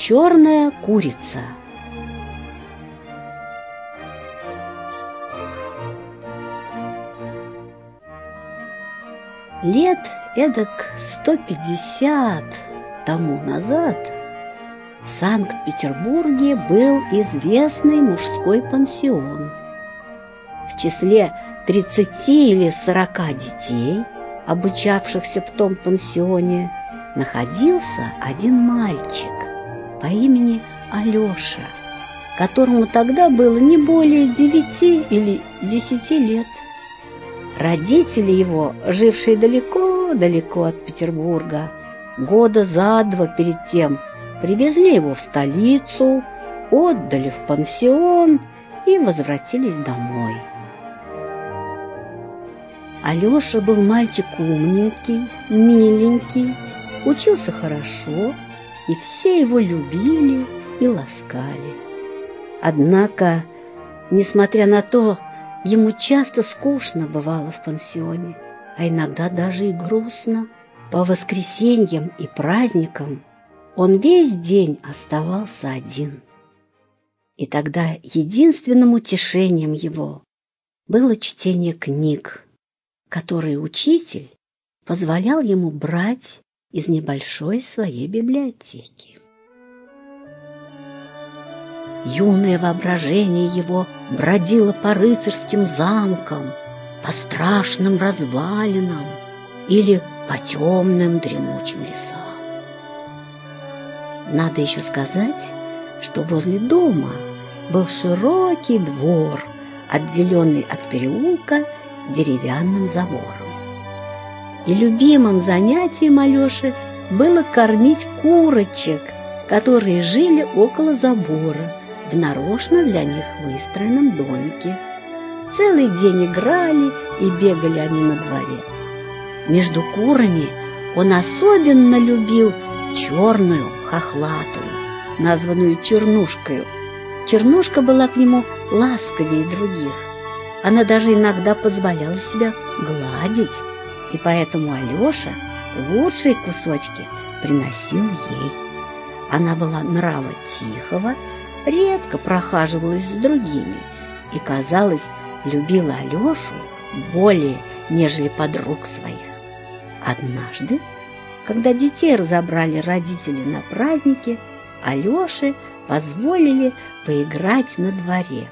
Черная курица. Лет эдак 150 тому назад в Санкт-Петербурге был известный мужской пансион. В числе 30 или 40 детей, обучавшихся в том пансионе, находился один мальчик по имени Алеша, которому тогда было не более 9 или 10 лет. Родители его, жившие далеко-далеко от Петербурга, года за 2 перед тем привезли его в столицу, отдали в пансион и возвратились домой. Алеша был мальчик умненький, миленький, учился хорошо, и все его любили и ласкали. Однако, несмотря на то, ему часто скучно бывало в пансионе, а иногда даже и грустно. По воскресеньям и праздникам он весь день оставался один. И тогда единственным утешением его было чтение книг, которые учитель позволял ему брать из небольшой своей библиотеки. Юное воображение его бродило по рыцарским замкам, по страшным развалинам или по темным дремучим лесам. Надо еще сказать, что возле дома был широкий двор, отделенный от переулка деревянным забором. И любимым занятием Алеши было кормить курочек, которые жили около забора, в нарочно для них выстроенном домике. Целый день играли и бегали они на дворе. Между курами он особенно любил черную хохлатую, названную Чернушкою. Чернушка была к нему ласковее других. Она даже иногда позволяла себя гладить, и поэтому Алеша лучшие кусочки приносил ей. Она была нрава тихого, редко прохаживалась с другими и, казалось, любила Алешу более, нежели подруг своих. Однажды, когда детей разобрали родители на празднике, Алёше позволили поиграть на дворе.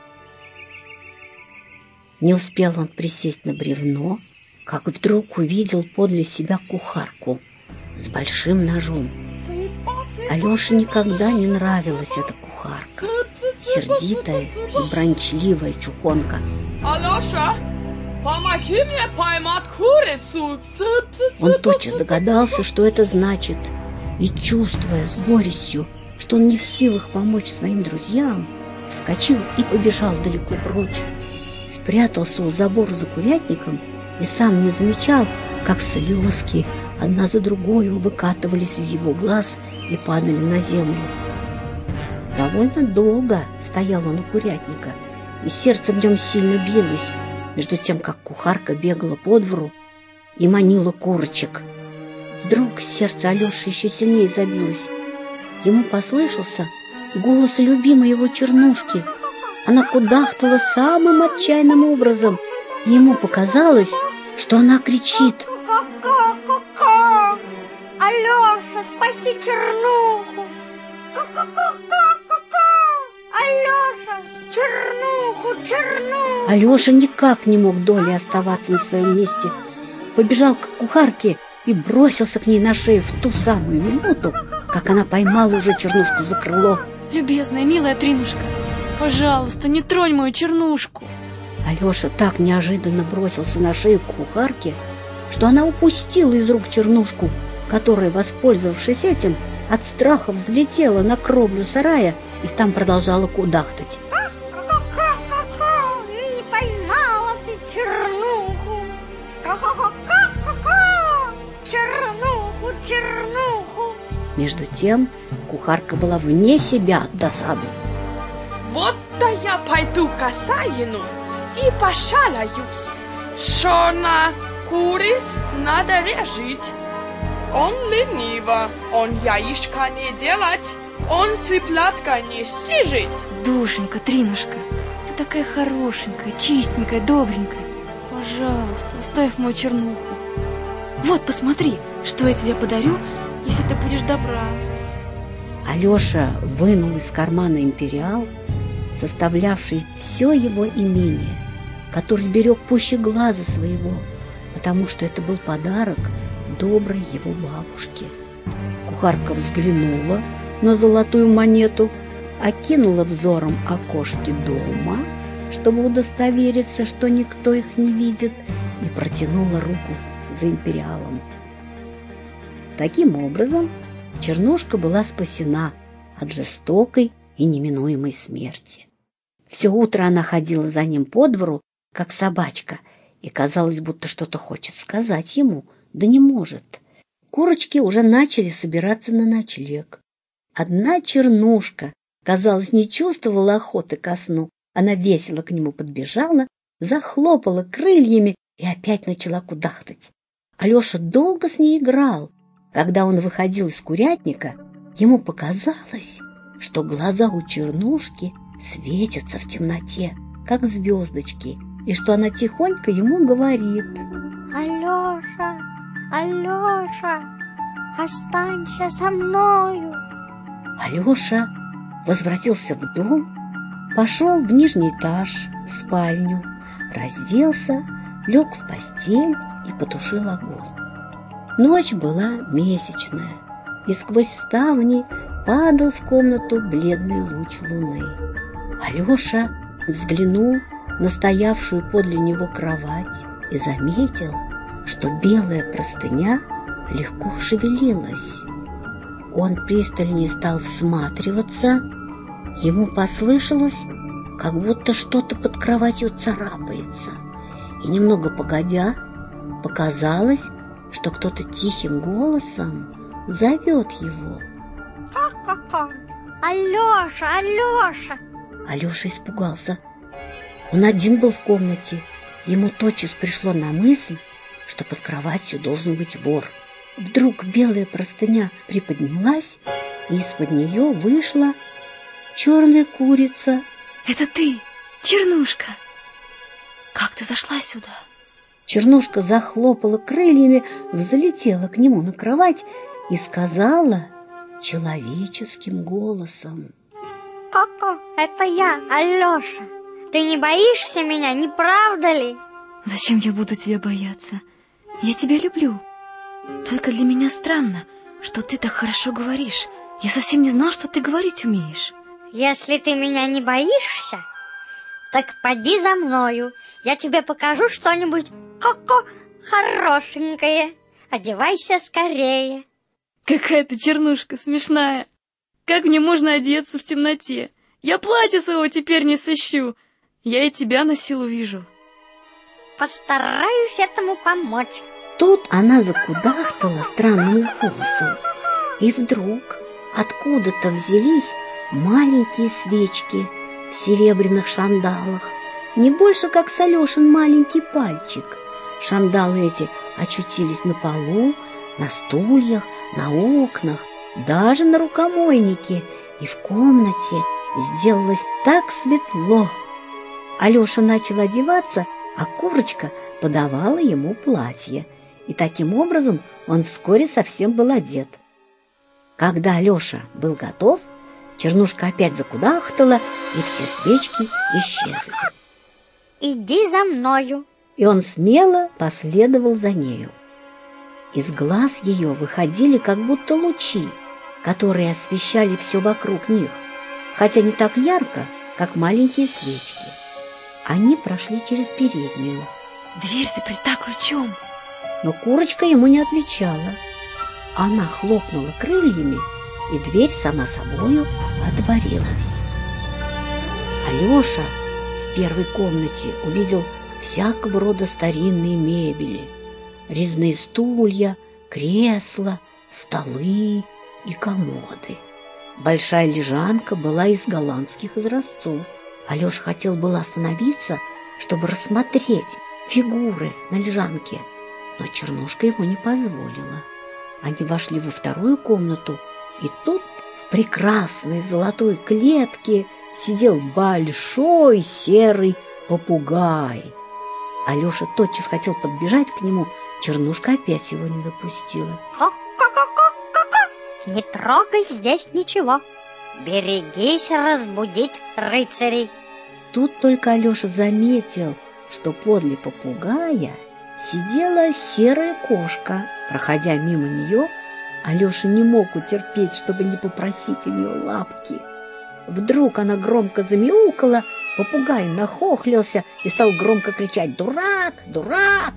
Не успел он присесть на бревно, как вдруг увидел подле себя кухарку с большим ножом. Алёше никогда не нравилась эта кухарка, сердитая и брончливая чухонка. Алёша, помоги мне поймать курицу. Он тотчас догадался, что это значит, и, чувствуя с горестью, что он не в силах помочь своим друзьям, вскочил и побежал далеко прочь. Спрятался у забора за курятником и сам не замечал, как слезки одна за другой выкатывались из его глаз и падали на землю. Довольно долго стоял он у курятника, и сердце в нем сильно билось, между тем, как кухарка бегала по двору и манила курочек. Вдруг сердце Алёши еще сильнее забилось. Ему послышался голос любимой его Чернушки. Она кудахтала самым отчаянным образом, и ему показалось, что она кричит: «Ка-ка-ка-ка! Алёша, спаси Чернуху! Ка-ка-ка-ка-ка! Алёша, Чернуху, Чернуху!» Алёша никак не мог долей оставаться на своем месте. Побежал к кухарке и бросился к ней на шею в ту самую минуту, как она поймала уже Чернушку за крыло. «Любезная, милая Тринушка, пожалуйста, не тронь мою Чернушку!» Алёша так неожиданно бросился на шею к кухарке, что она упустила из рук Чернушку, которая, воспользовавшись этим, от страха взлетела на кровлю сарая и там продолжала кудахтать. «Ка-ка-ка-ка-ка! Не поймала ты Чернуху! Ка-ка-ка-ка-ка! Чернуху, Чернуху!» Между тем кухарка была вне себя от досады. Вот-то я пойду к хозяину и пошалаюсь. Шона курис надо режить. Он лениво, он яичко не делать, он цыплятка не стижит. Душенька, Тринушка, ты такая хорошенькая, чистенькая, добренькая. Пожалуйста, оставь мою чернуху. Вот, посмотри, что я тебе подарю, если ты будешь добра. Алеша вынул из кармана империал, составлявший все его имение, который берег пуще глаза своего, потому что это был подарок доброй его бабушке. Кухарка взглянула на золотую монету, окинула взором окошки дома, чтобы удостовериться, что никто их не видит, и протянула руку за империалом. Таким образом, Чернушка была спасена от жестокой и неминуемой смерти. Все утро она ходила за ним по двору, как собачка, и казалось, будто что-то хочет сказать ему, да не может. Курочки уже начали собираться на ночлег. Одна Чернушка, казалось, не чувствовала охоты ко сну. Она весело к нему подбежала, захлопала крыльями и опять начала кудахтать. Алеша долго с ней играл. Когда он выходил из курятника, ему показалось, что глаза у Чернушки светятся в темноте, как звездочки, и что она тихонько ему говорит: Алеша, Алеша, останься со мною. Алеша возвратился в дом, пошел в нижний этаж, в спальню, разделся, лег в постель и потушил огонь. Ночь была месячная, и сквозь ставни падал в комнату бледный луч луны. Алеша взглянул на стоявшую подле него кровать и заметил, что белая простыня легко шевелилась. Он пристальнее стал всматриваться. Ему послышалось, как будто что-то под кроватью царапается. И немного погодя, показалось, что кто-то тихим голосом зовет его. Ха-ха-ха! Алеша, Алеша! Алеша испугался. Он один был в комнате. Ему тотчас пришло на мысль, что под кроватью должен быть вор. Вдруг белая простыня приподнялась, и из-под нее вышла черная курица. Это ты, Чернушка? Как ты зашла сюда? Чернушка захлопала крыльями, взлетела к нему на кровать и сказала человеческим голосом: Ко-ко, это я, Алеша. Ты не боишься меня, не правда ли? Зачем я буду тебя бояться? Я тебя люблю. Только для меня странно, что ты так хорошо говоришь. Я совсем не знал, что ты говорить умеешь. Если ты меня не боишься, так поди за мною. Я тебе покажу что-нибудь ко-ко хорошенькое. Одевайся скорее. Какая ты, Чернушка, смешная. Как мне можно одеться в темноте? Я платья своего теперь не сыщу. Я и тебя на силу вижу. Постараюсь этому помочь. Тут она закудахтала странным голосом, и вдруг откуда-то взялись маленькие свечки в серебряных шандалах, не больше, как с Алешин маленький пальчик. Шандалы эти очутились на полу, на стульях, на окнах, даже на рукомойнике, и в комнате сделалось так светло. Алеша начал одеваться, а курочка подавала ему платье, и таким образом он вскоре совсем был одет. Когда Алеша был готов, Чернушка опять закудахтала, и все свечки исчезли. Иди за мною. И он смело последовал за нею. Из глаз ее выходили как будто лучи, которые освещали все вокруг них, хотя не так ярко, как маленькие свечки. Они прошли через переднюю. Дверь заперта ключом. Но курочка ему не отвечала. Она хлопнула крыльями, и дверь сама собою отворилась. Алеша в первой комнате увидел всякого рода старинные мебели, резные стулья, кресла, столы и комоды. Большая лежанка была из голландских изразцов. Алеша хотел было остановиться, чтобы рассмотреть фигуры на лежанке, но Чернушка ему не позволила. Они вошли во вторую комнату, и тут в прекрасной золотой клетке сидел большой серый попугай. Алеша тотчас хотел подбежать к нему, Чернушка опять его не допустила. Не трогай здесь ничего. Берегись разбудить рыцарей. Тут только Алеша заметил, что подле попугая сидела серая кошка. Проходя мимо нее, Алеша не мог утерпеть, чтобы не попросить у нее лапки. Вдруг она громко замяукала, попугай нахохлился и стал громко кричать: «Дурак! Дурак!».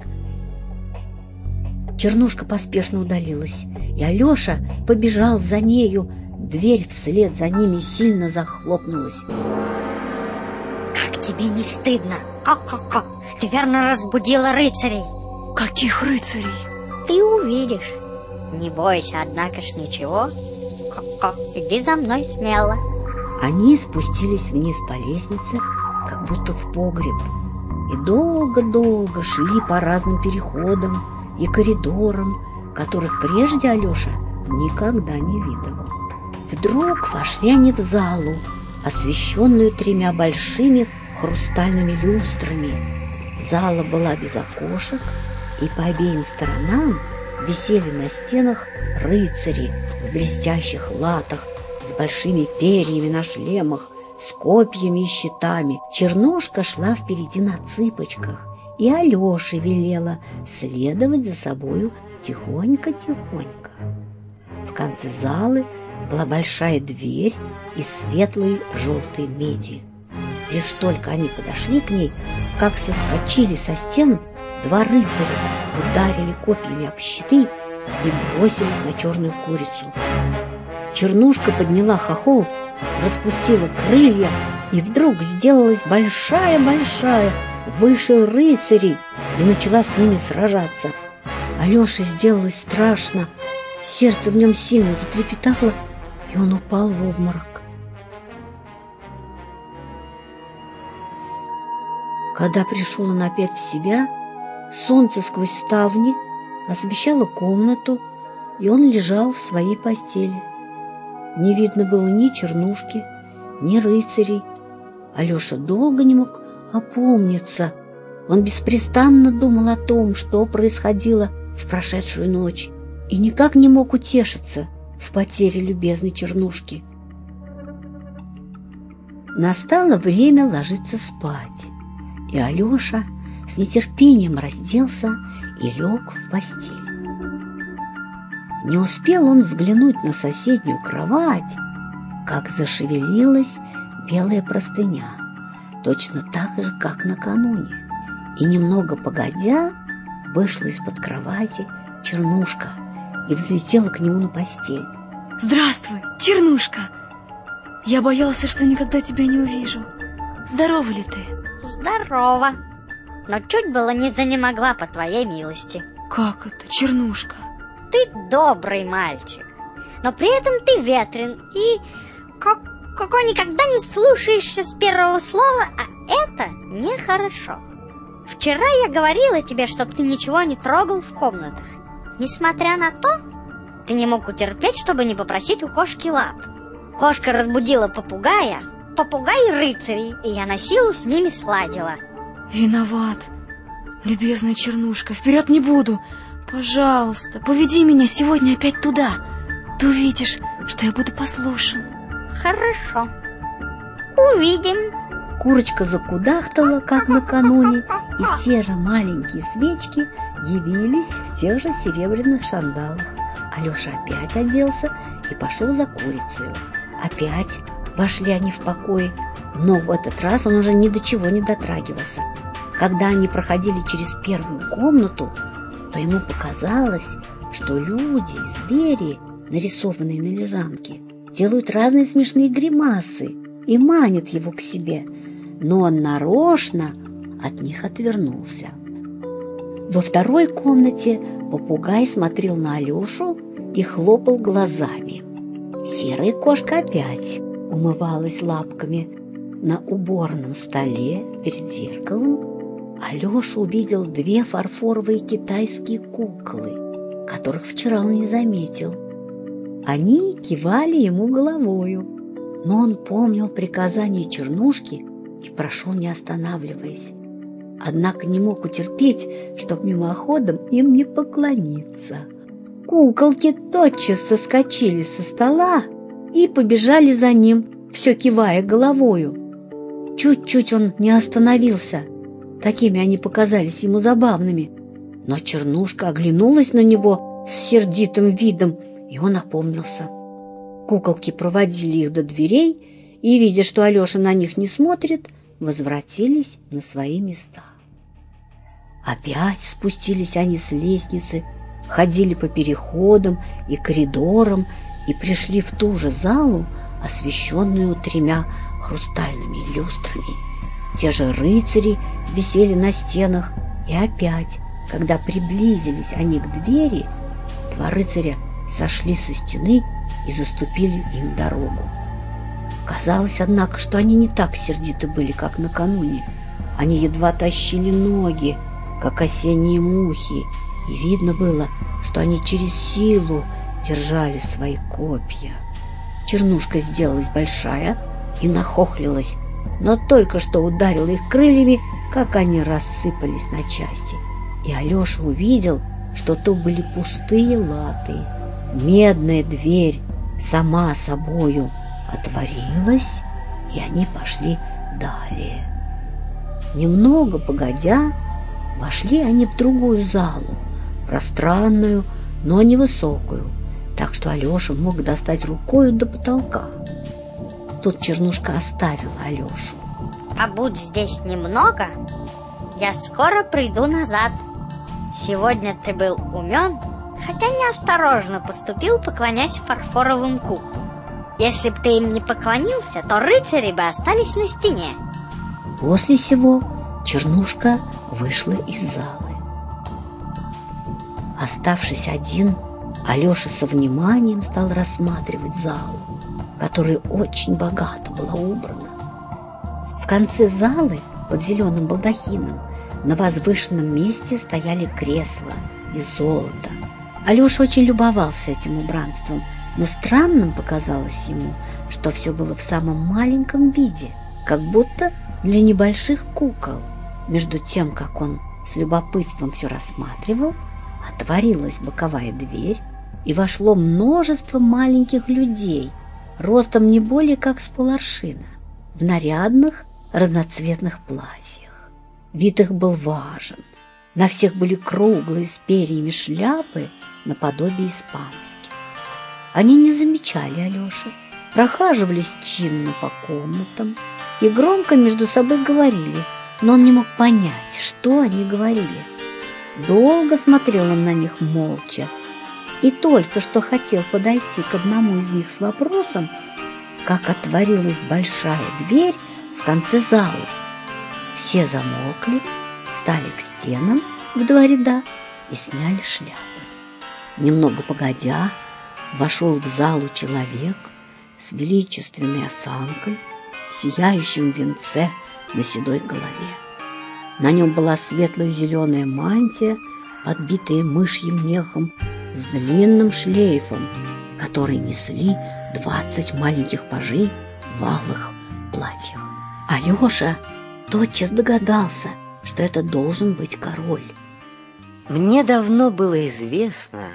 Чернушка поспешно удалилась, и Алеша побежал за нею. Дверь вслед за ними сильно захлопнулась. Как тебе не стыдно? Ты верно разбудила рыцарей. Каких рыцарей? Ты увидишь. Не бойся, однако ж ничего. Иди за мной смело. Они спустились вниз по лестнице, как будто в погреб, и долго-долго шли по разным переходам и коридорам, которых прежде Алеша никогда не видывал. Вдруг вошли они в залу, освещенную 3 большими хрустальными люстрами. Зала была без окошек, и по обеим сторонам висели на стенах рыцари в блестящих латах, с большими перьями на шлемах, с копьями и щитами. Чернушка шла впереди на цыпочках, и Алёше велела следовать за собою тихонько-тихонько. В конце залы была большая дверь из светлой желтой меди. Лишь только они подошли к ней, как соскочили со стен 2 рыцаря, ударили копьями об щиты и бросились на черную курицу. Чернушка подняла хохол, распустила крылья и вдруг сделалась большая-большая, выше рыцарей, и начала с ними сражаться. Алёше сделалось страшно, сердце в нем сильно затрепетало, и он упал в обморок. Когда пришел он опять в себя, солнце сквозь ставни освещало комнату, и он лежал в своей постели. Не видно было ни Чернушки, ни рыцарей. Алеша долго не мог опомниться. Он беспрестанно думал о том, что происходило в прошедшую ночь, и никак не мог утешиться в потере любезной Чернушки. Настало время ложиться спать, и Алеша с нетерпением разделся и лег в постель. Не успел он взглянуть на соседнюю кровать, как зашевелилась белая простыня, точно так же, как накануне, и немного погодя вышла из-под кровати Чернушка и взлетела к нему на постель. Здравствуй, Чернушка! Я боялся, что никогда тебя не увижу. Здорова ли ты? Здорово. Но чуть было не занемогла по твоей милости. Как это, Чернушка? Ты добрый мальчик, но при этом ты ветрен и какой никогда не слушаешься с первого слова, а это нехорошо. Вчера я говорила тебе, чтоб ты ничего не трогал в комнатах. Несмотря на то, ты не мог утерпеть, чтобы не попросить у кошки лап. Кошка разбудила попугая, попугай рыцарей, и я на силу с ними сладила. Виноват, любезная Чернушка, вперед не буду. Пожалуйста, поведи меня сегодня опять туда. Ты увидишь, что я буду послушен. Хорошо, увидим. Курочка закудахтала, как накануне, и те же маленькие свечки явились в тех же серебряных шандалах. Алеша опять оделся и пошел за курицей. Опять вошли они в покой, но в этот раз он уже ни до чего не дотрагивался. Когда они проходили через первую комнату, то ему показалось, что люди и звери, нарисованные на лежанке, делают разные смешные гримасы и манят его к себе, но он нарочно от них отвернулся. Во второй комнате попугай смотрел на Алешу и хлопал глазами. Серая кошка опять умывалась лапками на уборном столе перед зеркалом. Алеша увидел 2 фарфоровые китайские куклы. которых вчера он не заметил. Они кивали ему головою, но он помнил приказание Чернушки и прошел, не останавливаясь. Однако не мог утерпеть, чтоб мимоходом им не поклониться. Куколки тотчас соскочили со стола и побежали за ним, все кивая головою. Чуть-чуть он не остановился, такими они показались ему забавными. Но Чернушка оглянулась на него с сердитым видом, и он опомнился. Куколки проводили их до дверей и, видя, что Алеша на них не смотрит, возвратились на свои места. Опять спустились они с лестницы, ходили по переходам и коридорам и пришли в ту же залу, освещенную 3 хрустальными люстрами. Те же рыцари висели на стенах, и опять, когда приблизились они к двери, 2 рыцаря сошли со стены и заступили им дорогу. Казалось, однако, что они не так сердиты были, как накануне. Они едва тащили ноги, как осенние мухи, и видно было, что они через силу держали свои копья. Чернушка сделалась большая и нахохлилась, но только что ударила их крыльями, как они рассыпались на части. И Алеша увидел, что то были пустые латы. Медная дверь сама собою отворилась, и они пошли далее. Немного погодя, вошли они в другую залу, пространную, но невысокую, так что Алеша мог достать рукою до потолка. Тут Чернушка оставила Алешу. Побудь здесь немного, я скоро приду назад. Сегодня ты был умен, хотя неосторожно поступил, поклонясь фарфоровым куклам. Если б ты им не поклонился, то рыцари бы остались на стене. После сего Чернушка вышла из залы. Оставшись один, Алеша со вниманием стал рассматривать залу, которая очень богато была убрана. В конце залы, под зеленым балдахином, на возвышенном месте стояли кресла из золота. Алеша очень любовался этим убранством, но странным показалось ему, что все было в самом маленьком виде, как будто для небольших кукол. Между тем, как он с любопытством все рассматривал, отворилась боковая дверь, и вошло множество маленьких людей, ростом не более как с поларшина, в нарядных разноцветных платьях. Вид их был важен. На всех были круглые с перьями шляпы наподобие испанских. Они не замечали Алеши, прохаживались чинно по комнатам и громко между собой говорили, но он не мог понять, что они говорили. Долго смотрел он на них молча, и только что хотел подойти к одному из них с вопросом, как отворилась большая дверь в конце зала. Все замолкли, стали к стенам в 2 ряда и сняли шляпы. Немного погодя, вошел в залу человек с величественной осанкой, в сияющем венце на седой голове. На нем была светло-зеленая мантия, подбитая мышьим мехом, с длинным шлейфом, который несли 20 маленьких пажей в алых платьях. Алеша тотчас догадался, что это должен быть король. Мне давно было известно,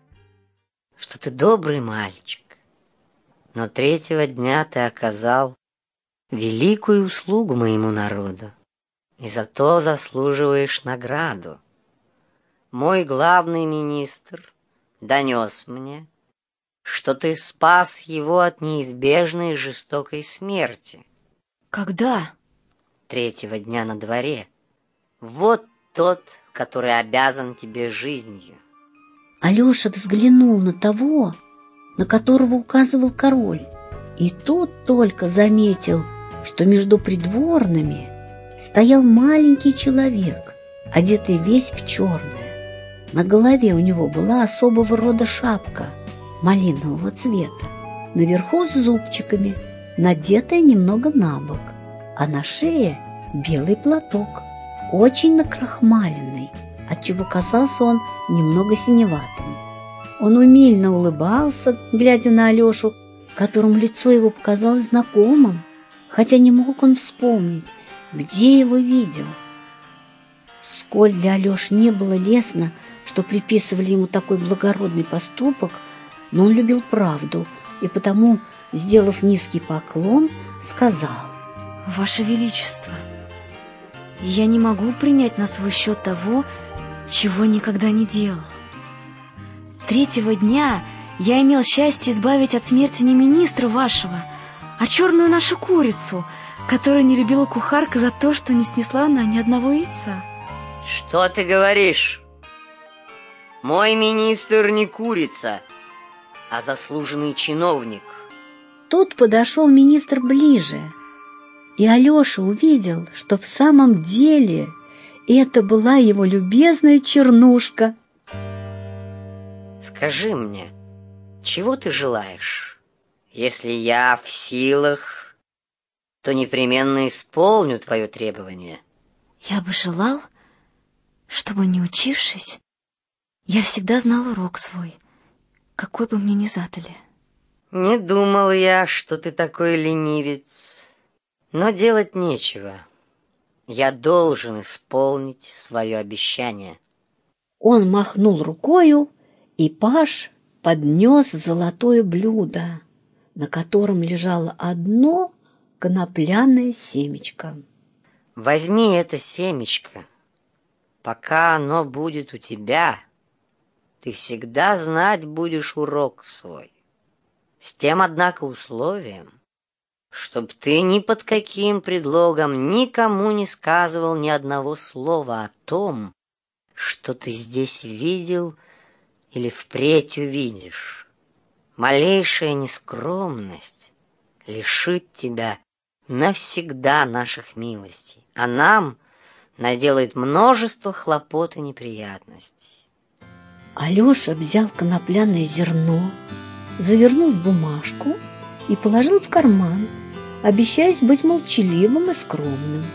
что ты добрый мальчик, но 3-го дня ты оказал великую услугу моему народу, и за то заслуживаешь награду. Мой главный министр донес мне, что ты спас его от неизбежной жестокой смерти. Когда? 3-го дня на дворе. Вот тот, который обязан тебе жизнью. Алеша взглянул на того, на которого указывал король, и тут только заметил, что между придворными стоял маленький человек, одетый весь в черное. На голове у него была особого рода шапка малинового цвета, наверху с зубчиками, надетая немного на бок, а на шее белый платок, очень накрахмаленный, отчего казался он немного синеватым. Он умильно улыбался, глядя на Алешу, которому лицо его показалось знакомым, хотя не мог он вспомнить, где его видел. Сколь для Алеши не было лестно, что приписывали ему такой благородный поступок, но он любил правду и потому, сделав низкий поклон, сказал: Ваше Величество, я не могу принять на свой счет того, чего никогда не делал. 3-го дня я имел счастье избавить от смерти не министра вашего, а черную нашу курицу, которую не любила кухарка за то, что не снесла она ни одного яйца. Что ты говоришь? Мой министр не курица, а заслуженный чиновник. Тут подошел министр ближе, и Алеша увидел, что в самом деле это была его любезная Чернушка. Скажи мне, чего ты желаешь? Если я в силах, то непременно исполню твое требование. Я бы желал, чтобы, не учившись, я всегда знал урок свой, какой бы мне ни задали. Не думал я, что ты такой ленивец, но делать нечего. Я должен исполнить свое обещание. Он махнул рукою, и паж поднес золотое блюдо, на котором лежало одно конопляное семечко. Возьми это семечко. Пока оно будет у тебя, ты всегда знать будешь урок свой. С тем, однако, условием, чтоб ты ни под каким предлогом никому не сказывал ни одного слова о том, что ты здесь видел или впредь увидишь. Малейшая нескромность лишит тебя навсегда наших милостей, а нам наделает множество хлопот и неприятностей. Алеша взял конопляное зерно, завернул в бумажку и положил в карман, обещаясь быть молчаливым и скромным.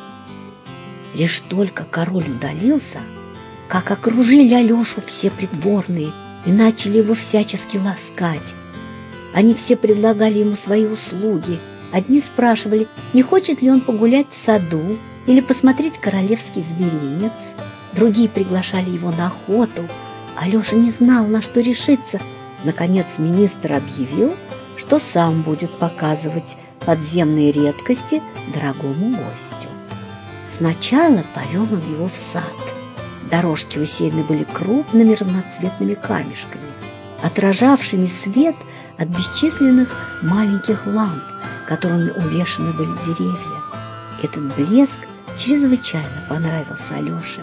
Лишь только король удалился, как окружили Алешу все придворные и начали его всячески ласкать. Они все предлагали ему свои услуги. Одни спрашивали, не хочет ли он погулять в саду или посмотреть королевский зверинец. Другие приглашали его на охоту. Алеша не знал, на что решиться. Наконец министр объявил, что сам будет показывать подземные редкости дорогому гостю. Сначала повел он его в сад. Дорожки усеяны были крупными разноцветными камешками, отражавшими свет от бесчисленных маленьких ламп, которыми увешаны были деревья. Этот блеск чрезвычайно понравился Алёше.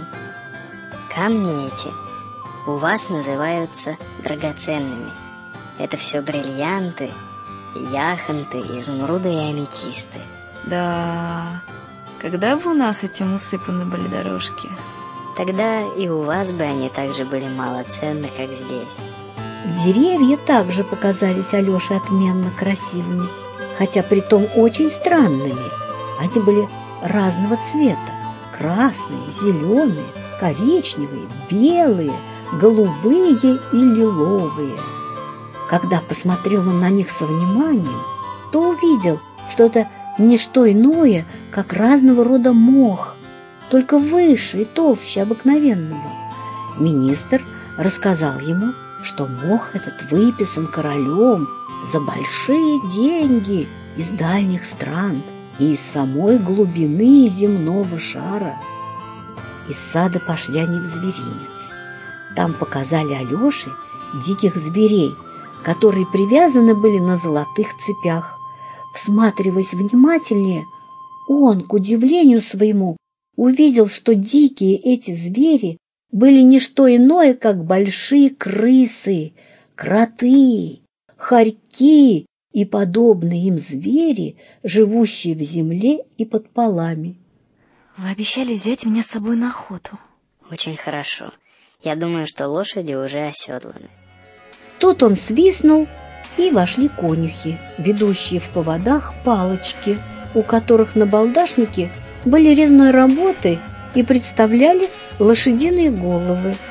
Камни эти у вас называются драгоценными. Это все бриллианты, яхонты, изумруды и аметисты. Да, когда бы у нас этим усыпаны были дорожки? Тогда и у вас бы они также были малоценны, как здесь. Деревья также показались Алёше отменно красивыми, хотя притом очень странными. Они были разного цвета: красные, зеленые, коричневые, белые, голубые и лиловые. Когда посмотрел он на них со вниманием, то увидел, что это не что иное, как разного рода мох, только выше и толще обыкновенного. Министр рассказал ему, что мох этот выписан королем за большие деньги из дальних стран и из самой глубины земного шара. Из сада пошли они в зверинец. Там показали Алёше диких зверей, которые привязаны были на золотых цепях. Всматриваясь внимательнее, он, к удивлению своему, увидел, что дикие эти звери были не что иное, как большие крысы, кроты, хорьки и подобные им звери, живущие в земле и под полами. Вы обещали взять меня с собой на охоту. Очень хорошо. Я думаю, что лошади уже оседланы. Тут он свистнул, и вошли конюхи, ведущие в поводах палочки, у которых набалдашники были резной работы и представляли лошадиные головы.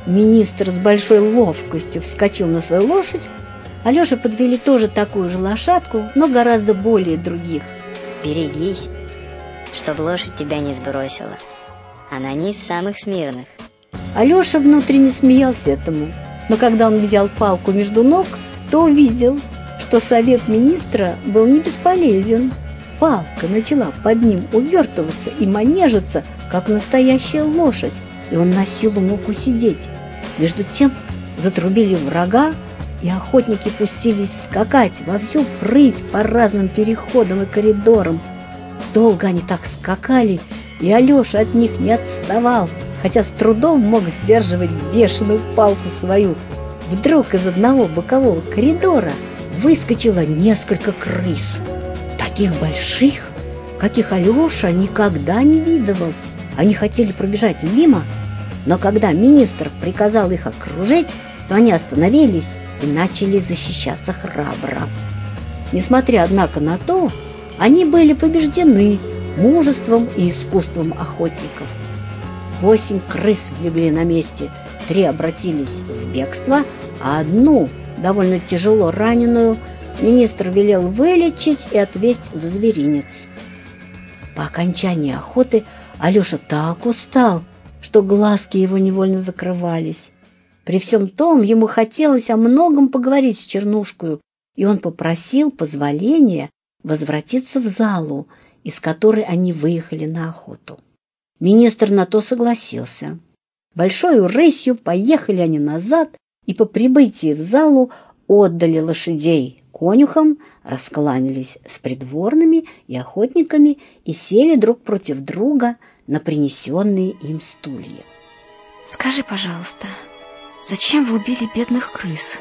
Министр с большой ловкостью вскочил на свою лошадь. Алёше подвели тоже такую же лошадку, но гораздо более других. Берегись, чтоб лошадь тебя не сбросила. Она не из самых смирных. Алёша внутренне смеялся этому, но когда он взял палку между ног, то увидел, что совет министра был не бесполезен. Палка начала под ним увертываться и манежиться, как настоящая лошадь, и он на силу мог усидеть. Между тем затрубили врага, и охотники пустились скакать во всю прыть по разным переходам и коридорам. Долго они так скакали, и Алёша от них не отставал, хотя с трудом мог сдерживать бешеную палку свою. Вдруг из одного бокового коридора выскочило несколько крыс, таких больших, каких Алёша никогда не видывал. Они хотели пробежать мимо, но когда министр приказал их окружить, то они остановились и начали защищаться храбро. Несмотря, однако, на то, они были побеждены мужеством и искусством охотников. 8 крыс легли на месте, 3 обратились в бегство, а одну, довольно тяжело раненую, министр велел вылечить и отвезть в зверинец. По окончании охоты Алёша так устал, что глазки его невольно закрывались. При всем том ему хотелось о многом поговорить с Чернушкою, и он попросил позволения возвратиться в залу, из которой они выехали на охоту. Министр на то согласился. Большою рысью поехали они назад и по прибытии в залу отдали лошадей конюхам, раскланялись с придворными и охотниками и сели друг против друга на принесенные им стулья. Скажи, пожалуйста, зачем вы убили бедных крыс?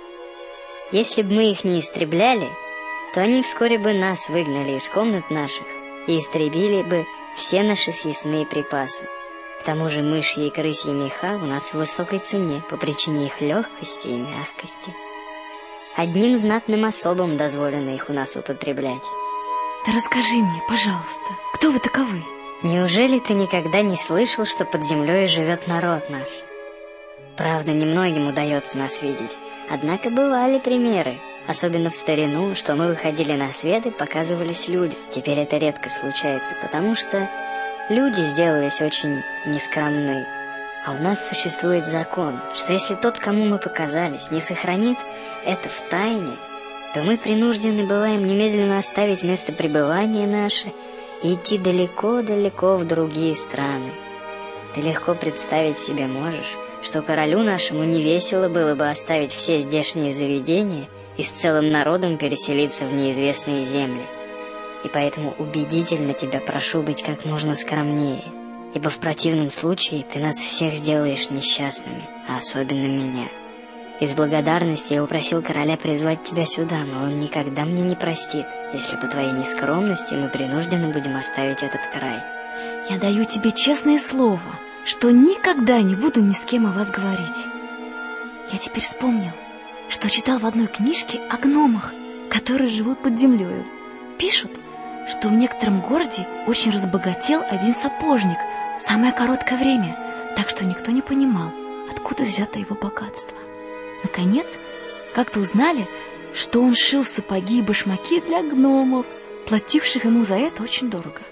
Если бы мы их не истребляли, то они вскоре бы нас выгнали из комнат наших и истребили бы все наши съестные припасы. К тому же мышьи и крысьи меха у нас в высокой цене по причине их легкости и мягкости. Одним знатным особам дозволено их у нас употреблять. Да расскажи мне, пожалуйста, кто вы таковы? Неужели ты никогда не слышал, что под землей живет народ наш? Правда, немногим удается нас видеть, однако бывали примеры, особенно в старину, что мы выходили на свет и показывались люди. Теперь это редко случается, потому что люди сделались очень нескромны. А у нас существует закон, что если тот, кому мы показались, не сохранит это в тайне, то мы принуждены бываем немедленно оставить место пребывания наше и идти далеко-далеко в другие страны. Ты легко представить себе можешь, что королю нашему невесело было бы оставить все здешние заведения и с целым народом переселиться в неизвестные земли. И поэтому убедительно тебя прошу быть как можно скромнее, ибо в противном случае ты нас всех сделаешь несчастными, а особенно меня. Из благодарности я упросил короля призвать тебя сюда, но он никогда мне не простит, если по твоей нескромности мы принуждены будем оставить этот край. Я даю тебе честное слово, что никогда не буду ни с кем о вас говорить. Я теперь вспомнил, что читал в одной книжке о гномах, которые живут под землею. Пишут, что в некотором городе очень разбогател один сапожник в самое короткое время, так что никто не понимал, откуда взято его богатство. Наконец, как-то узнали, что он шил сапоги и башмаки для гномов, плативших ему за это очень дорого.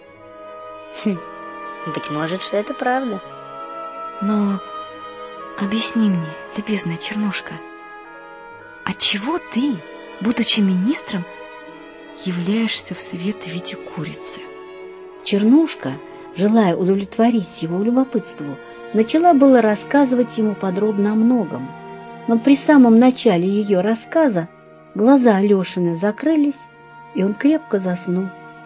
Быть может, что это правда. Но объясни мне, любезная Чернушка, отчего ты, будучи министром, являешься в свет в виде курицы? Чернушка, желая удовлетворить его любопытству, начала было рассказывать ему подробно о многом. Но при самом начале ее рассказа глаза Алешины закрылись, и он крепко заснул.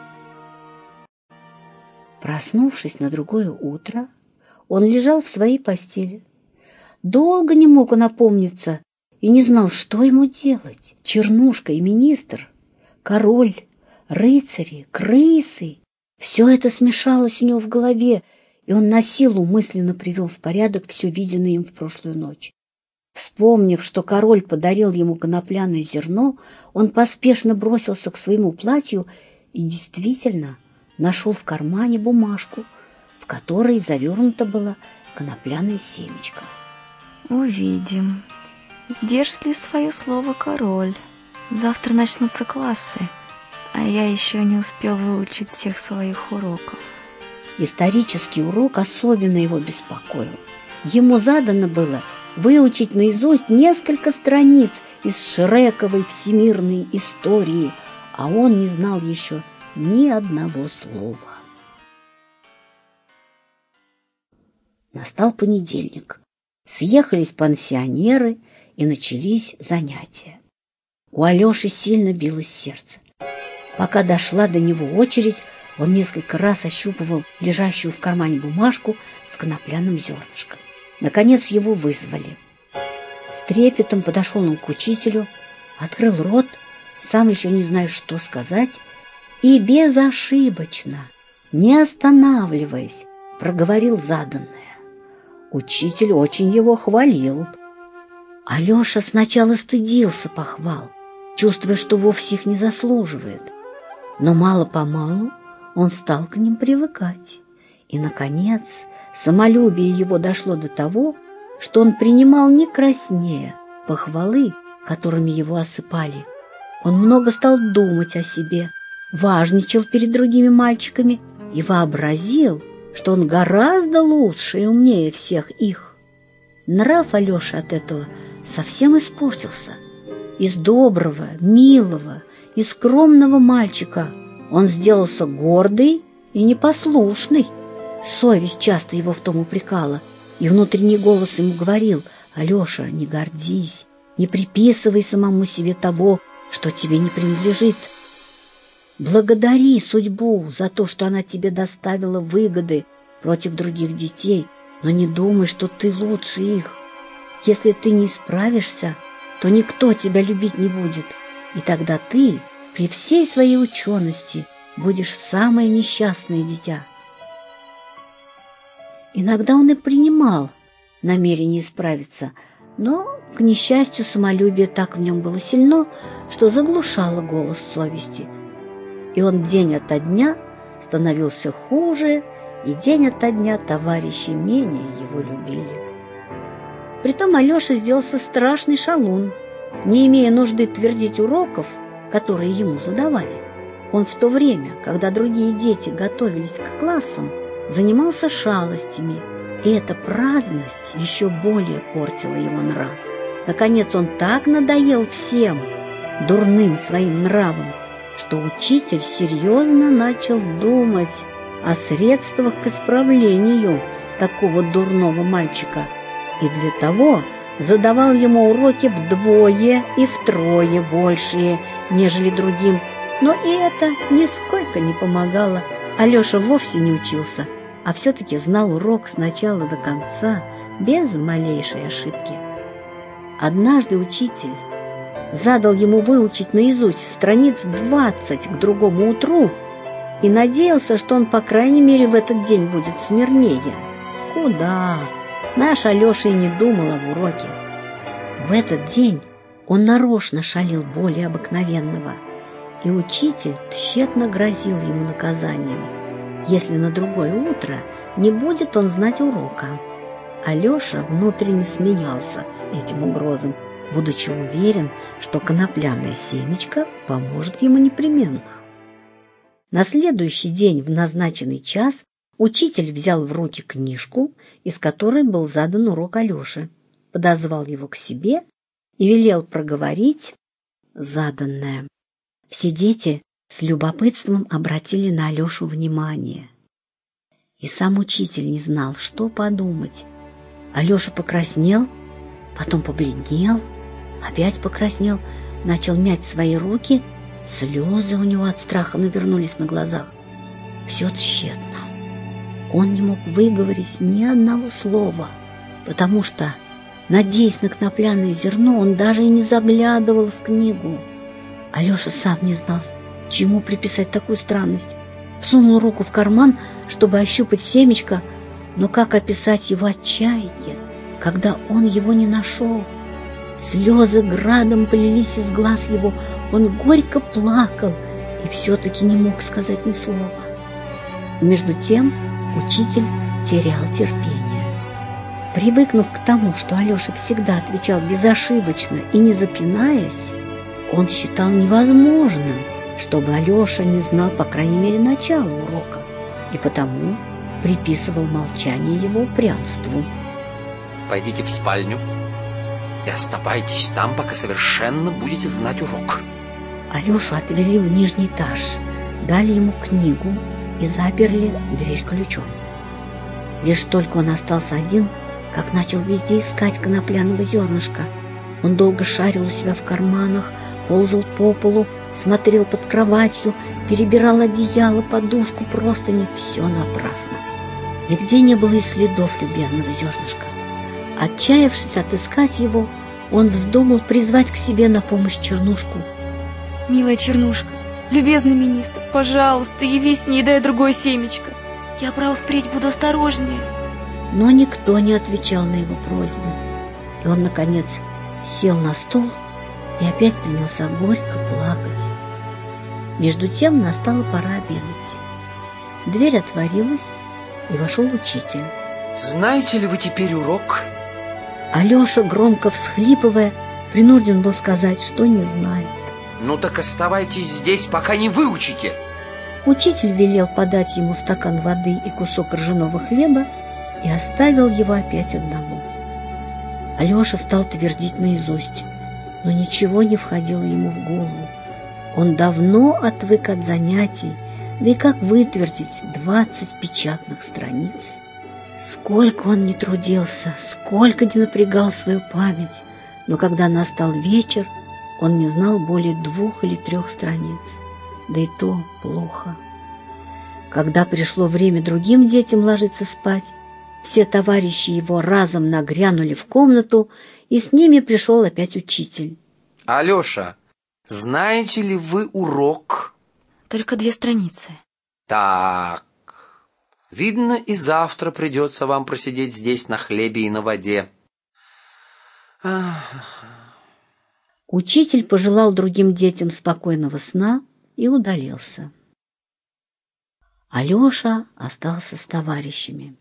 Проснувшись на другое утро, он лежал в своей постели. Долго не мог он опомниться и не знал, что ему делать. Чернушка и министр, король, рыцари, крысы — все это смешалось у него в голове, и он на силу мысленно привел в порядок все виденное им в прошлую ночь. Вспомнив, что король подарил ему конопляное зерно, он поспешно бросился к своему платью и действительно нашел в кармане бумажку, в которой завернуто было конопляное семечко. Увидим, сдержит ли свое слово король. Завтра начнутся классы, а я еще не успел выучить всех своих уроков. Исторический урок особенно его беспокоил. Ему задано было выучить наизусть несколько страниц из Шрековой всемирной истории, а он не знал еще ни одного слова. Настал понедельник. Съехались пансионеры, и начались занятия. У Алеши сильно билось сердце. Пока дошла до него очередь, он несколько раз ощупывал лежащую в кармане бумажку с конопляным зернышком. Наконец его вызвали. С трепетом подошел он к учителю, открыл рот, сам еще не зная, что сказать, и безошибочно, не останавливаясь, проговорил заданное. Учитель очень его хвалил. Алеша сначала стыдился похвал, чувствуя, что вовсе их не заслуживает. Но мало-помалу он стал к ним привыкать. И, наконец, самолюбие его дошло до того, что он принимал не краснея похвалы, которыми его осыпали. Он много стал думать о себе, важничал перед другими мальчиками и вообразил, что он гораздо лучше и умнее всех их. Нрав Алеши от этого совсем испортился. Из доброго, милого и скромного мальчика он сделался гордый и непослушный. Совесть часто его в том упрекала, и внутренний голос ему говорил: «Алеша, не гордись, не приписывай самому себе того, что тебе не принадлежит. Благодари судьбу за то, что она тебе доставила выгоды против других детей, но не думай, что ты лучше их. Если ты не справишься, то никто тебя любить не будет, и тогда ты при всей своей учености будешь самое несчастное дитя». Иногда он и принимал намерение исправиться, но, к несчастью, самолюбие так в нем было сильно, что заглушало голос совести. И он день ото дня становился хуже, и день ото дня товарищи менее его любили. Притом Алеша сделался страшный шалун, не имея нужды твердить уроков, которые ему задавали. Он в то время, когда другие дети готовились к классам, занимался шалостями, и эта праздность еще более портила его нрав. Наконец он так надоел всем дурным своим нравом, что учитель серьезно начал думать о средствах к исправлению такого дурного мальчика, и для того задавал ему уроки вдвое и втрое большие, нежели другим, но и это нисколько не помогало. Алеша вовсе не учился, а все-таки знал урок с начала до конца, без малейшей ошибки. Однажды учитель задал ему выучить наизусть страниц 20 к другому утру и надеялся, что он, по крайней мере, в этот день будет смирнее. Куда? Наш Алеша и не думал об уроке. В этот день он нарочно шалил более обыкновенного, и учитель тщетно грозил ему наказанием, если на другое утро не будет он знать урока. Алеша внутренне смеялся этим угрозам, будучи уверен, что конопляное семечко поможет ему непременно. На следующий день в назначенный час учитель взял в руки книжку, из которой был задан урок Алёше, подозвал его к себе и велел проговорить заданное. Все дети с любопытством обратили на Алёшу внимание. И сам учитель не знал, что подумать. Алёша покраснел, потом побледнел, опять покраснел, начал мять свои руки, слезы у него от страха навернулись на глазах. Все тщетно. Он не мог выговорить ни одного слова, потому что, надеясь на конопляное зерно, он даже и не заглядывал в книгу. Алеша сам не знал, чему приписать такую странность. Всунул руку в карман, чтобы ощупать семечко, но как описать его отчаяние, когда он его не нашел? Слезы градом полились из глаз его, он горько плакал и все-таки не мог сказать ни слова. Между тем учитель терял терпение. Привыкнув к тому, что Алеша всегда отвечал безошибочно и не запинаясь, он считал невозможным, чтобы Алеша не знал, по крайней мере, начала урока, и потому приписывал молчание его упрямству. Пойдите в спальню и оставайтесь там, пока совершенно будете знать урок. Алешу отвели в нижний этаж, дали ему книгу и заперли дверь ключом. Лишь только он остался один, как начал везде искать конопляного зернышка. Он долго шарил у себя в карманах, ползал по полу, смотрел под кроватью, перебирал одеяло, подушку, простыни. Все напрасно. Нигде не было и следов любезного зернышка. Отчаявшись отыскать его, он вздумал призвать к себе на помощь Чернушку. Милая Чернушка, любезный министр, пожалуйста, явись мне и дай другое семечко. Я, право, впредь буду осторожнее. Но никто не отвечал на его просьбы, и он, наконец, сел на стул и опять принялся горько плакать. Между тем настала пора обедать. Дверь отворилась, и вошел учитель. Знаете ли вы теперь урок? Алеша, громко всхлипывая, принужден был сказать, что не знает. Ну так оставайтесь здесь, пока не выучите. Учитель велел подать ему стакан воды и кусок ржаного хлеба и оставил его опять одного. Алеша стал твердить наизусть, но ничего не входило ему в голову. Он давно отвык от занятий, да и как вытвердить 20 печатных страниц? Сколько он не трудился, сколько не напрягал свою память, но когда настал вечер, он не знал более 2 или 3 страниц, да и то плохо. Когда пришло время другим детям ложиться спать, все товарищи его разом нагрянули в комнату, и с ними пришел опять учитель. Алеша, знаете ли вы урок? Только 2 страницы. Так, видно, и завтра придется вам просидеть здесь на хлебе и на воде. Учитель пожелал другим детям спокойного сна и удалился. Алеша остался с товарищами.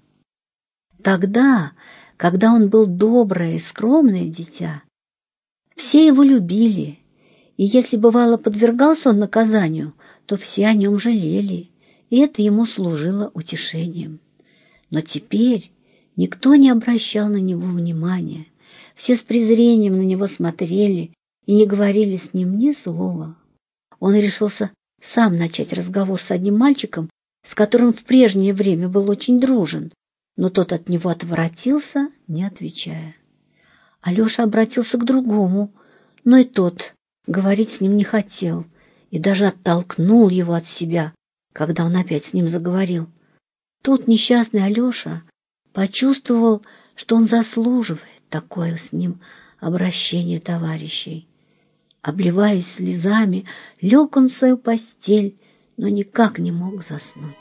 Тогда, когда он был доброе и скромное дитя, все его любили, и если бывало подвергался он наказанию, то все о нем жалели, и это ему служило утешением. Но теперь никто не обращал на него внимания, все с презрением на него смотрели и не говорили с ним ни слова. Он решился сам начать разговор с одним мальчиком, с которым в прежнее время был очень дружен, но тот от него отворотился, не отвечая. Алеша обратился к другому, но и тот говорить с ним не хотел и даже оттолкнул его от себя, когда он опять с ним заговорил. Тут несчастный Алеша почувствовал, что он заслуживает такое с ним обращение товарищей. Обливаясь слезами, лег он в свою постель, но никак не мог заснуть.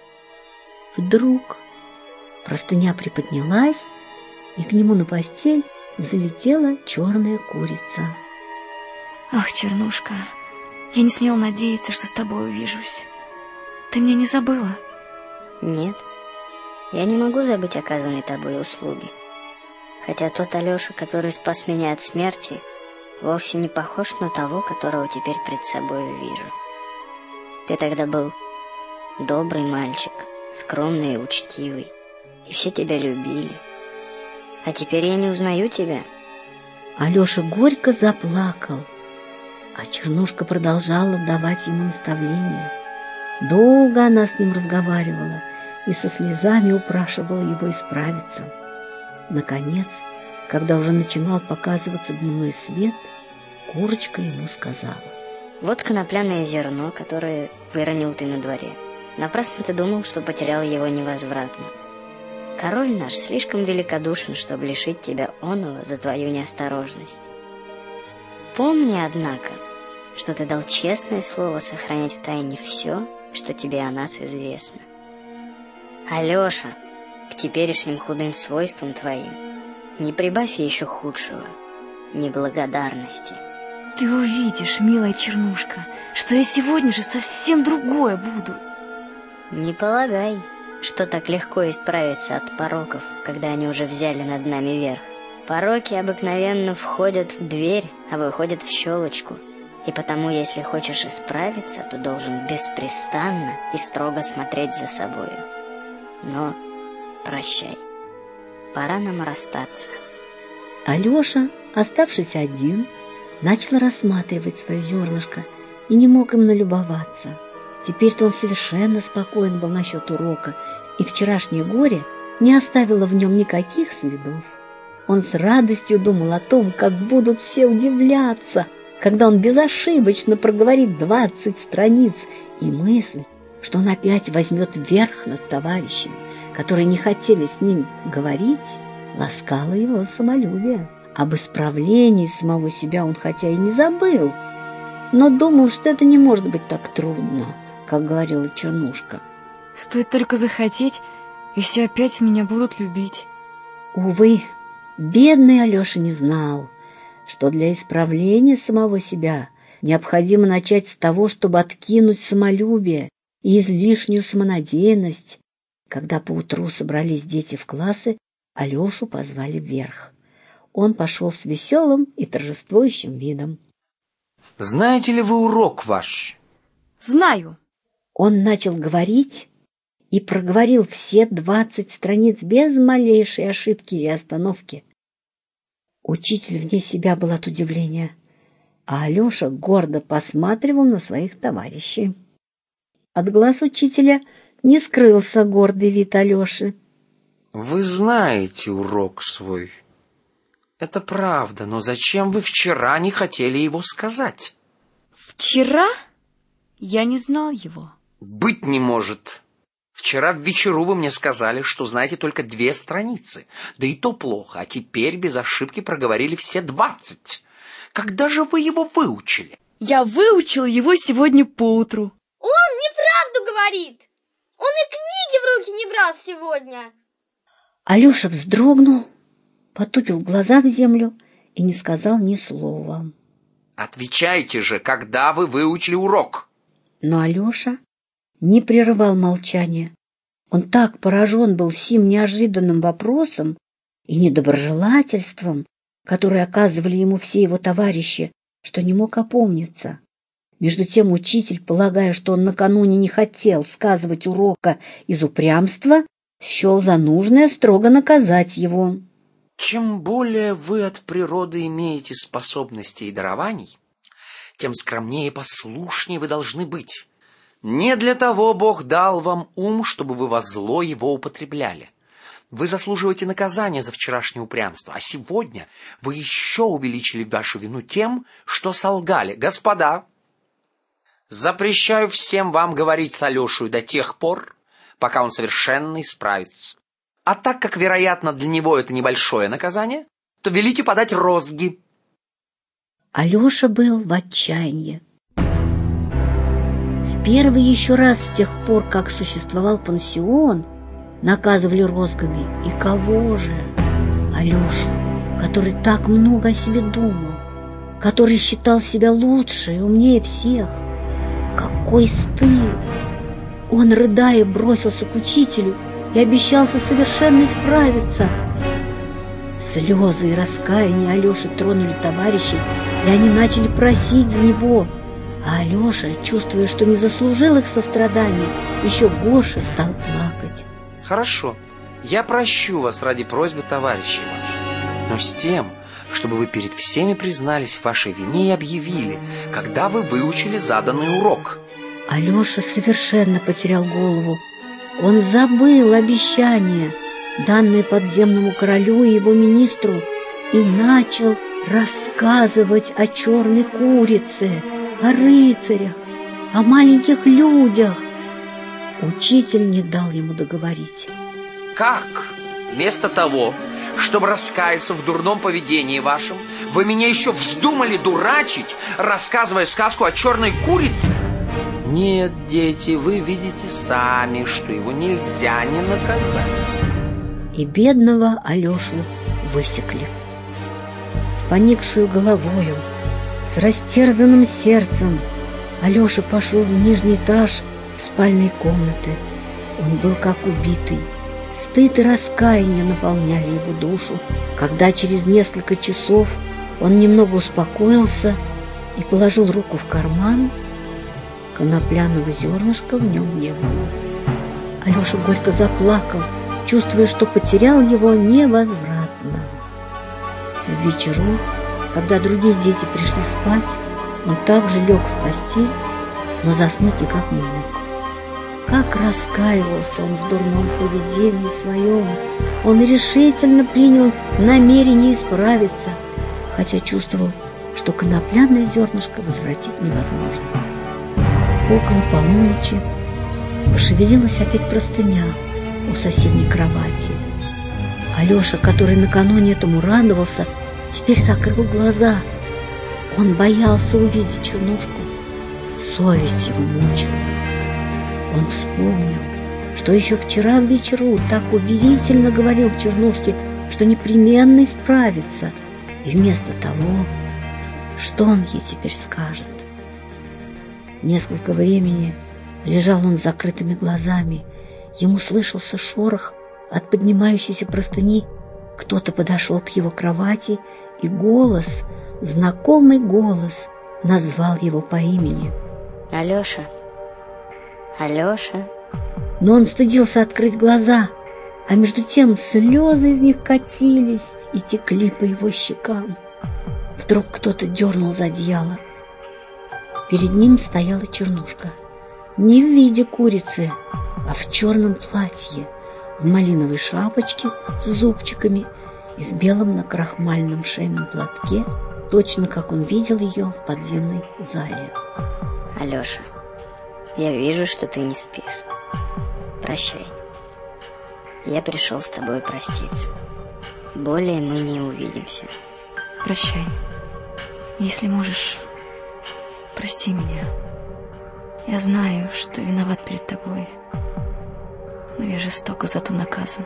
Вдруг простыня приподнялась, и к нему на постель взлетела черная курица. Ах, Чернушка, я не смела надеяться, что с тобой увижусь. Ты меня не забыла? Нет, я не могу забыть оказанные тобой услуги. Хотя тот Алеша, который спас меня от смерти, вовсе не похож на того, которого теперь пред собой вижу. Ты тогда был добрый мальчик, скромный и учтивый, и все тебя любили. А теперь я не узнаю тебя. Алеша горько заплакал, а Чернушка продолжала давать ему наставления. Долго она с ним разговаривала и со слезами упрашивала его исправиться. Наконец, когда уже начинал показываться дневной свет, курочка ему сказала: вот конопляное зерно, которое выронил ты на дворе. Напрасно ты думал, что потерял его невозвратно. Король наш слишком великодушен, чтобы лишить тебя оного за твою неосторожность. Помни, однако, что ты дал честное слово сохранять в тайне все, что тебе о нас известно. Алеша, к теперешним худым свойствам твоим не прибавь еще худшего — неблагодарности. Ты увидишь, милая Чернушка, что я сегодня же совсем другое буду. Не полагай, что так легко исправиться от пороков, когда они уже взяли над нами верх. Пороки обыкновенно входят в дверь, а выходят в щелочку. И потому, если хочешь исправиться, то должен беспрестанно и строго смотреть за собою. Но прощай, пора нам расстаться. Алеша, оставшись один, начал рассматривать свое зернышко и не мог им налюбоваться. Теперь-то он совершенно спокоен был насчет урока, и вчерашнее горе не оставило в нем никаких следов. Он с радостью думал о том, как будут все удивляться, когда он безошибочно проговорит 20 страниц, и мысль, что он опять возьмет верх над товарищами, которые не хотели с ним говорить, ласкала его самолюбие. Об исправлении самого себя он хотя и не забыл, но думал, что это не может быть так трудно, как говорила Чернушка. Стоит только захотеть, и все опять меня будут любить. Увы, бедный Алеша не знал, что для исправления самого себя необходимо начать с того, чтобы откинуть самолюбие и излишнюю самонадеянность. Когда поутру собрались дети в классы, Алешу позвали вверх. Он пошел с веселым и торжествующим видом. Знаете ли вы урок ваш? Знаю. Он начал говорить и проговорил все 20 страниц без малейшей ошибки и остановки. Учитель вне себя был от удивления, а Алеша гордо посматривал на своих товарищей. От глаз учителя не скрылся гордый вид Алеши. Вы знаете урок свой. Это правда, но зачем вы вчера не хотели его сказать? Вчера я не знал его. Быть не может. Вчера в вечеру вы мне сказали, что знаете только 2 страницы. Да и то плохо, а теперь без ошибки проговорили все 20. Когда же вы его выучили? Я выучил его сегодня поутру. Он неправду говорит. Он и книги в руки не брал сегодня. Алеша вздрогнул, потупил глаза в землю и не сказал ни слова. Отвечайте же, когда вы выучили урок? Но Алеша не прерывал молчания. Он так поражен был сим неожиданным вопросом и недоброжелательством, которые оказывали ему все его товарищи, что не мог опомниться. Между тем учитель, полагая, что он накануне не хотел сказывать урока из упрямства, счел за нужное строго наказать его. Чем более вы от природы имеете способностей и дарований, тем скромнее и послушнее вы должны быть. Не для того Бог дал вам ум, чтобы вы во зло его употребляли. Вы заслуживаете наказания за вчерашнее упрямство, а сегодня вы еще увеличили вашу вину тем, что солгали. Господа, запрещаю всем вам говорить с Алешей до тех пор, пока он совершенно исправится. А так как, вероятно, для него это небольшое наказание, то велите подать розги. Алеша был в отчаянии. В первый еще раз с тех пор, как существовал пансион, наказывали розгами. И кого же? Алешу, который так много о себе думал, который считал себя лучше и умнее всех. Какой стыд! Он, рыдая, бросился к учителю и обещался совершенно исправиться. Слезы и раскаяние Алеши тронули товарищей, и они начали просить за него. А Алеша, чувствуя, что не заслужил их сострадания, еще горше стал плакать. Хорошо, я прощу вас ради просьбы товарищей ваших, но с тем, чтобы вы перед всеми признались в вашей вине и объявили, когда вы выучили заданный урок. Алеша совершенно потерял голову. Он забыл обещание, данное подземному королю и его министру, и начал рассказывать о черной курице, о рыцарях, о маленьких людях. Учитель не дал ему договорить. Как? Вместо того, чтобы раскаяться в дурном поведении вашем, вы меня еще вздумали дурачить, рассказывая сказку о черной курице? Нет, дети, вы видите сами, что его нельзя не наказать. И бедного Алешу высекли. С поникшую головою, с растерзанным сердцем Алеша пошел в нижний этаж в спальные комнаты. Он был как убитый. Стыд и раскаяние наполняли его душу. Когда через несколько часов он немного успокоился и положил руку в карман, конопляного зернышка в нем не было. Алеша горько заплакал, чувствуя, что потерял его невозвратно. В вечеру, когда другие дети пришли спать, он также лег в постель, но заснуть никак не мог. Как раскаивался он в дурном поведении своем. Он решительно принял намерение исправиться, хотя чувствовал, что конопляное зернышко возвратить невозможно. Около полуночи пошевелилась опять простыня у соседней кровати. Алеша, который накануне этому радовался, теперь закрыл глаза. Он боялся увидеть Чернушку. Совесть его мучила. Он вспомнил, что еще вчера вечеру так уверительно говорил Чернушке, что непременно исправится, и вместо того, что он ей теперь скажет. Несколько времени лежал он с закрытыми глазами. Ему слышался шорох от поднимающейся простыни. Кто-то подошел к его кровати, и голос, знакомый голос, назвал его по имени. Алеша, Алеша. Но он стыдился открыть глаза, а между тем слезы из них катились и текли по его щекам. Вдруг кто-то дернул за одеяло. Перед ним стояла Чернушка. Не в виде курицы, а в черном платье, в малиновой шапочке с зубчиками и в белом накрахмальном шейном платке, точно как он видел ее в подземной зале. Алеша, я вижу, что ты не спишь. Прощай. Я пришел с тобой проститься. Более мы не увидимся. Прощай. Если можешь, прости меня. Я знаю, что виноват перед тобой, но я жестоко зато наказан.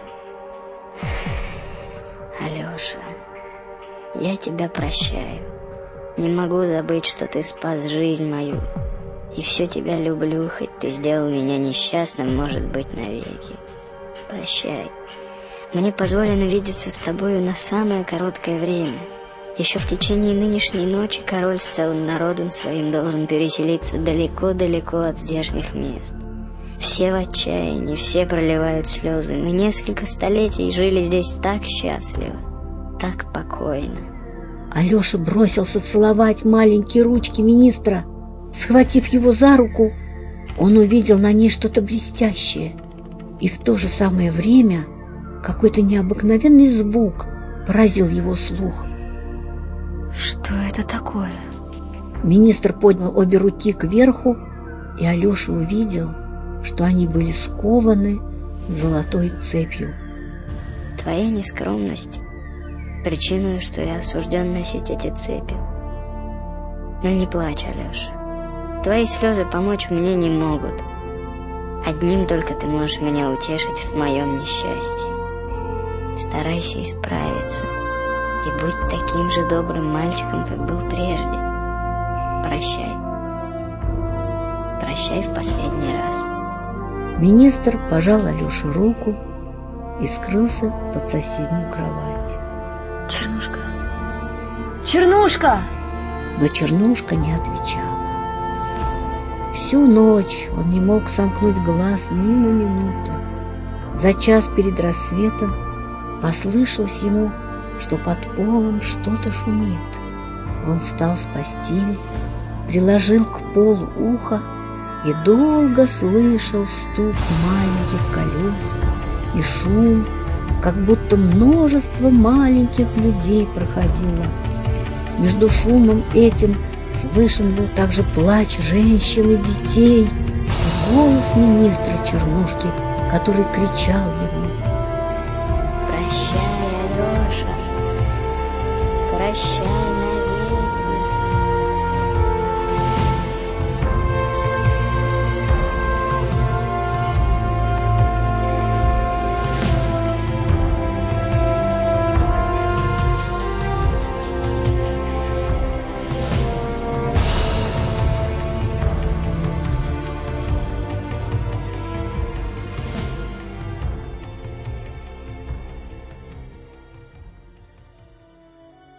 Алеша, я тебя прощаю. Не могу забыть, что ты спас жизнь мою. И все тебя люблю, хоть ты сделал меня несчастным, может быть, навеки. Прощай. Мне позволено видеться с тобою на самое короткое время. Еще в течение нынешней ночи король с целым народом своим должен переселиться далеко-далеко от здешних мест. Все в отчаянии, все проливают слезы. Мы несколько столетий жили здесь так счастливо, так покойно. Алеша бросился целовать маленькие ручки министра. Схватив его за руку, он увидел на ней что-то блестящее. И в то же самое время какой-то необыкновенный звук поразил его слух. Что это такое? Министр поднял обе руки кверху, и Алеша увидел, что они были скованы золотой цепью. Твоя нескромность причиной, что я осужден носить эти цепи. Но не плачь, Алеша. Твои слезы помочь мне не могут. Одним только ты можешь меня утешить в моем несчастье. Старайся исправиться и будь таким же добрым мальчиком, как был прежде. Прощай. Прощай в последний раз. Министр пожал Алёше руку и скрылся под соседнюю кровать. Чернушка! Чернушка! Но Чернушка не отвечала. Всю ночь он не мог сомкнуть глаз ни на минуту. За час перед рассветом послышалось ему, что под полом что-то шумит. Он встал с постели, приложил к полу ухо и долго слышал стук маленьких колес и шум, как будто множество маленьких людей проходило. Между шумом этим слышен был также плач женщин и детей и голос министра Чернушки, который кричал ему: «Прощай, Алеша, прощай навеки».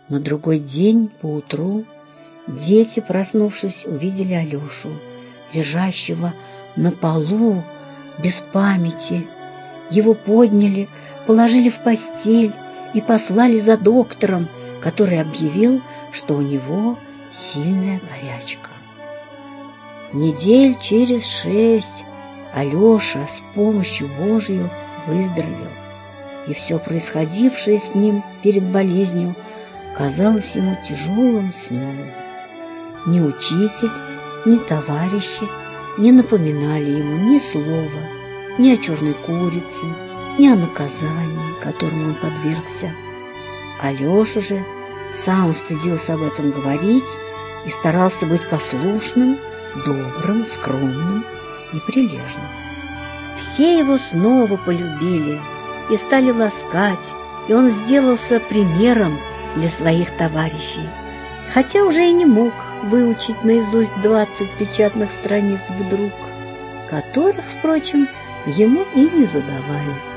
На другой день поутру дети, проснувшись, увидели Алешу, лежащего на полу без памяти. Его подняли, положили в постель и послали за доктором, который объявил, что у него сильная горячка. Недель через 6 Алеша с помощью Божью выздоровел, и все происходившее с ним перед болезнью казалось ему тяжелым сном. Ни учитель, ни товарищи не напоминали ему ни слова, ни о черной курице, ни о наказании, которому он подвергся. Алеша же сам стыдился об этом говорить и старался быть послушным, добрым, скромным и прилежным. Все его снова полюбили и стали ласкать, и он сделался примером для своих товарищей, хотя уже и не мог выучить наизусть 20 печатных страниц вдруг, которых, впрочем, ему и не задавали.